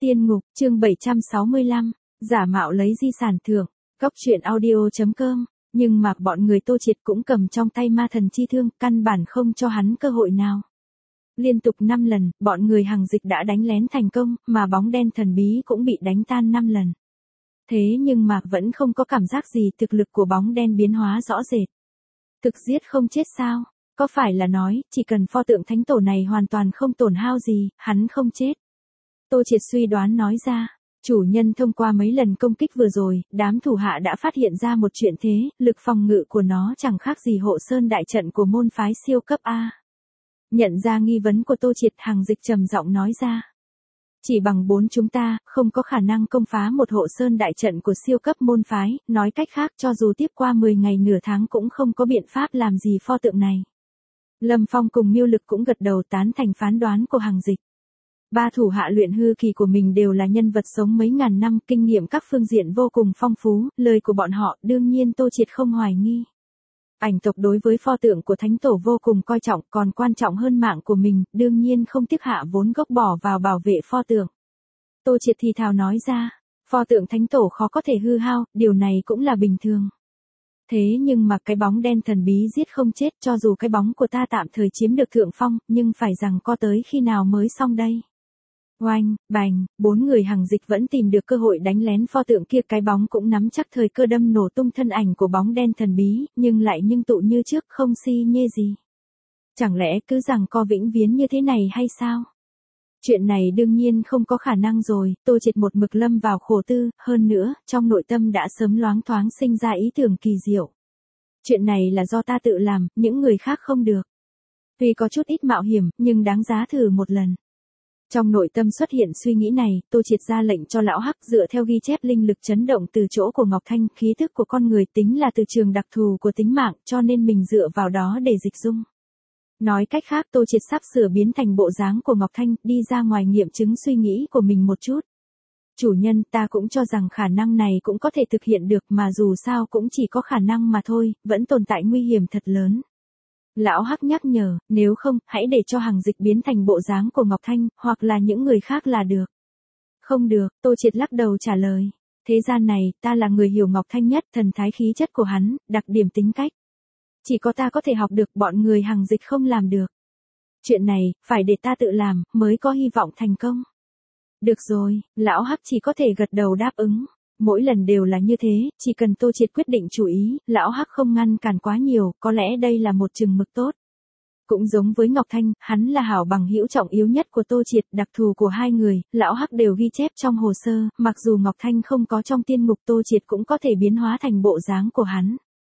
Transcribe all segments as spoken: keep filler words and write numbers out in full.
Tiên ngục, chương bảy trăm sáu mươi lăm, giả mạo lấy di sản thưởng, Cóc truyện audio chấm com, nhưng mà bọn người Tô Triệt cũng cầm trong tay ma thần chi thương, căn bản không cho hắn cơ hội nào. Liên tục năm lần, bọn người Hằng Dịch đã đánh lén thành công, mà bóng đen thần bí cũng bị đánh tan năm lần. Thế nhưng mà vẫn không có cảm giác gì, thực lực của bóng đen biến hóa rõ rệt. Thực giết không chết sao? Có phải là nói, chỉ cần pho tượng thánh tổ này hoàn toàn không tổn hao gì, hắn không chết? Tô Triệt suy đoán nói ra, chủ nhân thông qua mấy lần công kích vừa rồi, đám thủ hạ đã phát hiện ra một chuyện thế, lực phòng ngự của nó chẳng khác gì hộ sơn đại trận của môn phái siêu cấp A. Nhận ra nghi vấn của Tô Triệt, Hằng Dịch trầm giọng nói ra. Chỉ bằng bốn chúng ta, không có khả năng công phá một hộ sơn đại trận của siêu cấp môn phái, nói cách khác cho dù tiếp qua mười ngày nửa tháng cũng không có biện pháp làm gì pho tượng này. Lâm Phong cùng Miêu Lực cũng gật đầu tán thành phán đoán của Hằng Dịch. Ba thủ hạ luyện hư kỳ của mình đều là nhân vật sống mấy ngàn năm, kinh nghiệm các phương diện vô cùng phong phú, lời của bọn họ đương nhiên Tô Triệt không hoài nghi. Ảnh tộc đối với pho tượng của thánh tổ vô cùng coi trọng, còn quan trọng hơn mạng của mình, đương nhiên không tiếc hạ vốn gốc bỏ vào bảo vệ pho tượng. Tô Triệt thì thào nói ra, pho tượng thánh tổ khó có thể hư hao, điều này cũng là bình thường. Thế nhưng mà cái bóng đen thần bí giết không chết, cho dù cái bóng của ta tạm thời chiếm được thượng phong, nhưng phải rằng co tới khi nào mới xong đây. Oanh, bành, bốn người Hằng Dịch vẫn tìm được cơ hội đánh lén pho tượng kia, cái bóng cũng nắm chắc thời cơ đâm nổ tung thân ảnh của bóng đen thần bí, nhưng lại nhưng tụ như trước không si nhê gì. Chẳng lẽ cứ rằng co vĩnh viễn như thế này hay sao? Chuyện này đương nhiên không có khả năng rồi, Tô Triệt một mực lâm vào khổ tư, hơn nữa, trong nội tâm đã sớm loáng thoáng sinh ra ý tưởng kỳ diệu. Chuyện này là do ta tự làm, những người khác không được. Tuy có chút ít mạo hiểm, nhưng đáng giá thử một lần. Trong nội tâm xuất hiện suy nghĩ này, Tô Triệt ra lệnh cho lão Hắc dựa theo ghi chép linh lực chấn động từ chỗ của Ngọc Thanh, khí thức của con người tính là từ trường đặc thù của tính mạng, cho nên mình dựa vào đó để dịch dung. Nói cách khác, Tô Triệt sắp sửa biến thành bộ dáng của Ngọc Thanh, đi ra ngoài nghiệm chứng suy nghĩ của mình một chút. Chủ nhân, ta cũng cho rằng khả năng này cũng có thể thực hiện được, mà dù sao cũng chỉ có khả năng mà thôi, vẫn tồn tại nguy hiểm thật lớn. Lão Hắc nhắc nhở, nếu không, hãy để cho Hằng Dịch biến thành bộ dáng của Ngọc Thanh, hoặc là những người khác là được. Không được, Tô Triệt lắc đầu trả lời. Thế gian này, ta là người hiểu Ngọc Thanh nhất, thần thái khí chất của hắn, đặc điểm tính cách. Chỉ có ta có thể học được, bọn người Hằng Dịch không làm được. Chuyện này, phải để ta tự làm, mới có hy vọng thành công. Được rồi, lão Hắc chỉ có thể gật đầu đáp ứng. Mỗi lần đều là như thế, chỉ cần Tô Triệt quyết định chủ ý, lão Hắc không ngăn cản quá nhiều, có lẽ đây là một chừng mực tốt. Cũng giống với Ngọc Thanh, hắn là hảo bằng hữu trọng yếu nhất của Tô Triệt, đặc thù của hai người, lão Hắc đều ghi chép trong hồ sơ, mặc dù Ngọc Thanh không có trong tiên ngục, Tô Triệt cũng có thể biến hóa thành bộ dáng của hắn.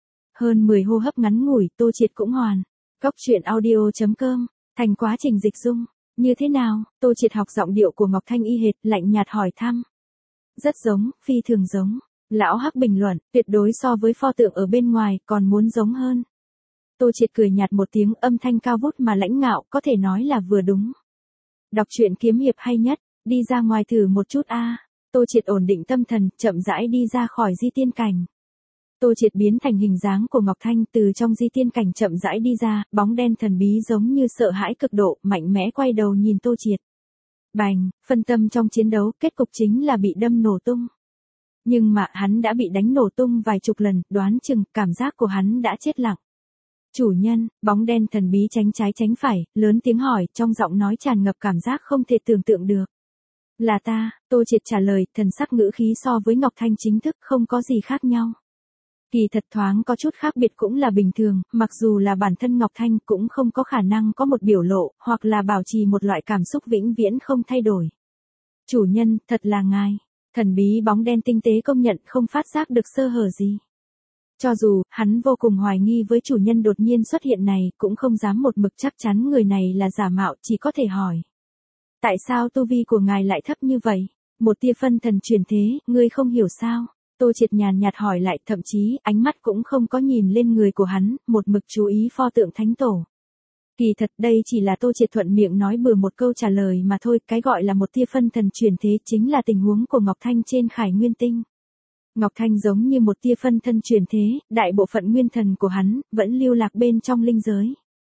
Hơn mười hô hấp ngắn ngủi, Tô Triệt cũng hoàn. Cóc truyện audio chấm com, thành quá trình dịch dung. Như thế nào? Tô Triệt học giọng điệu của Ngọc Thanh y hệt, lạnh nhạt hỏi thăm. Rất giống, phi thường giống. Lão Hắc bình luận, tuyệt đối so với pho tượng ở bên ngoài, còn muốn giống hơn. Tô Triệt cười nhạt một tiếng, âm thanh cao vút mà lãnh ngạo, có thể nói là vừa đúng. Đọc truyện kiếm hiệp hay nhất, đi ra ngoài thử một chút a. À. Tô Triệt ổn định tâm thần, chậm rãi đi ra khỏi di tiên cảnh. Tô Triệt biến thành hình dáng của Ngọc Thanh, từ trong di tiên cảnh chậm rãi đi ra, bóng đen thần bí giống như sợ hãi cực độ, mạnh mẽ quay đầu nhìn Tô Triệt. Bành, phân tâm trong chiến đấu, kết cục chính là bị đâm nổ tung. Nhưng mà hắn đã bị đánh nổ tung vài chục lần, đoán chừng cảm giác của hắn đã chết lặng. Chủ nhân, bóng đen thần bí tránh trái tránh phải, lớn tiếng hỏi, trong giọng nói tràn ngập cảm giác không thể tưởng tượng được. Là ta, Tô Triệt trả lời, thần sắc ngữ khí so với Ngọc Thanh chính thức không có gì khác nhau. Kỳ thật thoáng có chút khác biệt cũng là bình thường, mặc dù là bản thân Ngọc Thanh cũng không có khả năng có một biểu lộ, hoặc là bảo trì một loại cảm xúc vĩnh viễn không thay đổi. Chủ nhân, thật là ngài. Thần bí bóng đen tinh tế công nhận không phát giác được sơ hở gì. Cho dù, hắn vô cùng hoài nghi với chủ nhân đột nhiên xuất hiện này, cũng không dám một mực chắc chắn người này là giả mạo, chỉ có thể hỏi. Tại sao tu vi của ngài lại thấp như vậy? Một tia phân thần truyền thế, ngươi không hiểu sao? Tô Triệt nhàn nhạt hỏi lại, thậm chí, ánh mắt cũng không có nhìn lên người của hắn, một mực chú ý pho tượng thánh tổ. Kỳ thật đây chỉ là Tô Triệt thuận miệng nói bừa một câu trả lời mà thôi, cái gọi là một tia phân thần truyền thế chính là tình huống của Ngọc Thanh trên Khải Nguyên Tinh. Ngọc Thanh giống như một tia phân thân truyền thế, đại bộ phận nguyên thần của hắn, vẫn lưu lạc bên trong linh giới.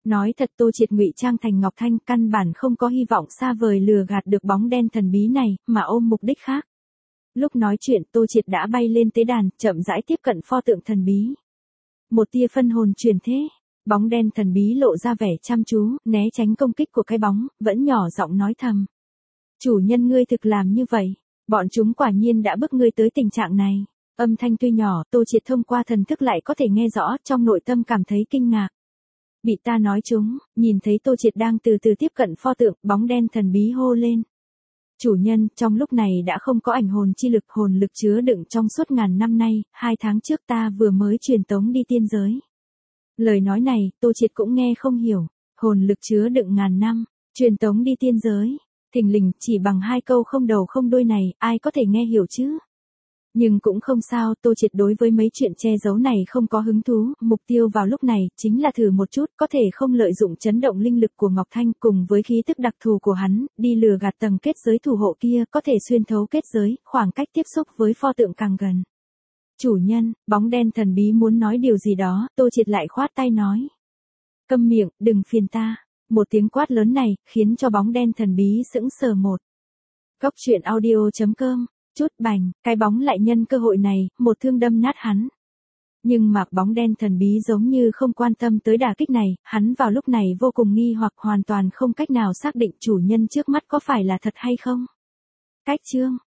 Nói thật Tô Triệt ngụy trang thành Ngọc Thanh căn bản không có hy vọng xa vời lừa gạt được bóng đen thần bí này, mà ôm mục đích khác. Lúc nói chuyện Tô Triệt đã bay lên tế đàn, chậm rãi tiếp cận pho tượng thần bí. Một tia phân hồn truyền thế, bóng đen thần bí lộ ra vẻ chăm chú, né tránh công kích của cái bóng, vẫn nhỏ giọng nói thầm. Chủ nhân ngươi thực làm như vậy, bọn chúng quả nhiên đã bức ngươi tới tình trạng này. Âm thanh tuy nhỏ, Tô Triệt thông qua thần thức lại có thể nghe rõ, trong nội tâm cảm thấy kinh ngạc. Bị ta nói chúng, nhìn thấy Tô Triệt đang từ từ tiếp cận pho tượng, bóng đen thần bí hô lên. Chủ nhân, trong lúc này đã không có ảnh hồn chi lực, hồn lực chứa đựng trong suốt ngàn năm nay, hai tháng trước ta vừa mới truyền tống đi tiên giới. Lời nói này, Tô Triệt cũng nghe không hiểu, hồn lực chứa đựng ngàn năm, truyền tống đi tiên giới, thình lình chỉ bằng hai câu không đầu không đuôi này, ai có thể nghe hiểu chứ? Nhưng cũng không sao, Tô Triệt đối với mấy chuyện che giấu này không có hứng thú, mục tiêu vào lúc này chính là thử một chút, có thể không lợi dụng chấn động linh lực của Ngọc Thanh cùng với khí tức đặc thù của hắn, đi lừa gạt tầng kết giới thủ hộ kia, có thể xuyên thấu kết giới, khoảng cách tiếp xúc với pho tượng càng gần. Chủ nhân, bóng đen thần bí muốn nói điều gì đó, Tô Triệt lại khoát tay nói. Câm miệng, đừng phiền ta. Một tiếng quát lớn này, khiến cho bóng đen thần bí sững sờ một. Góc truyện audio chấm com. Chút bành, cái bóng lại nhân cơ hội này, một thương đâm nát hắn. Nhưng mà bóng đen thần bí giống như không quan tâm tới đả kích này, hắn vào lúc này vô cùng nghi hoặc hoàn toàn không cách nào xác định chủ nhân trước mắt có phải là thật hay không. Cách chương.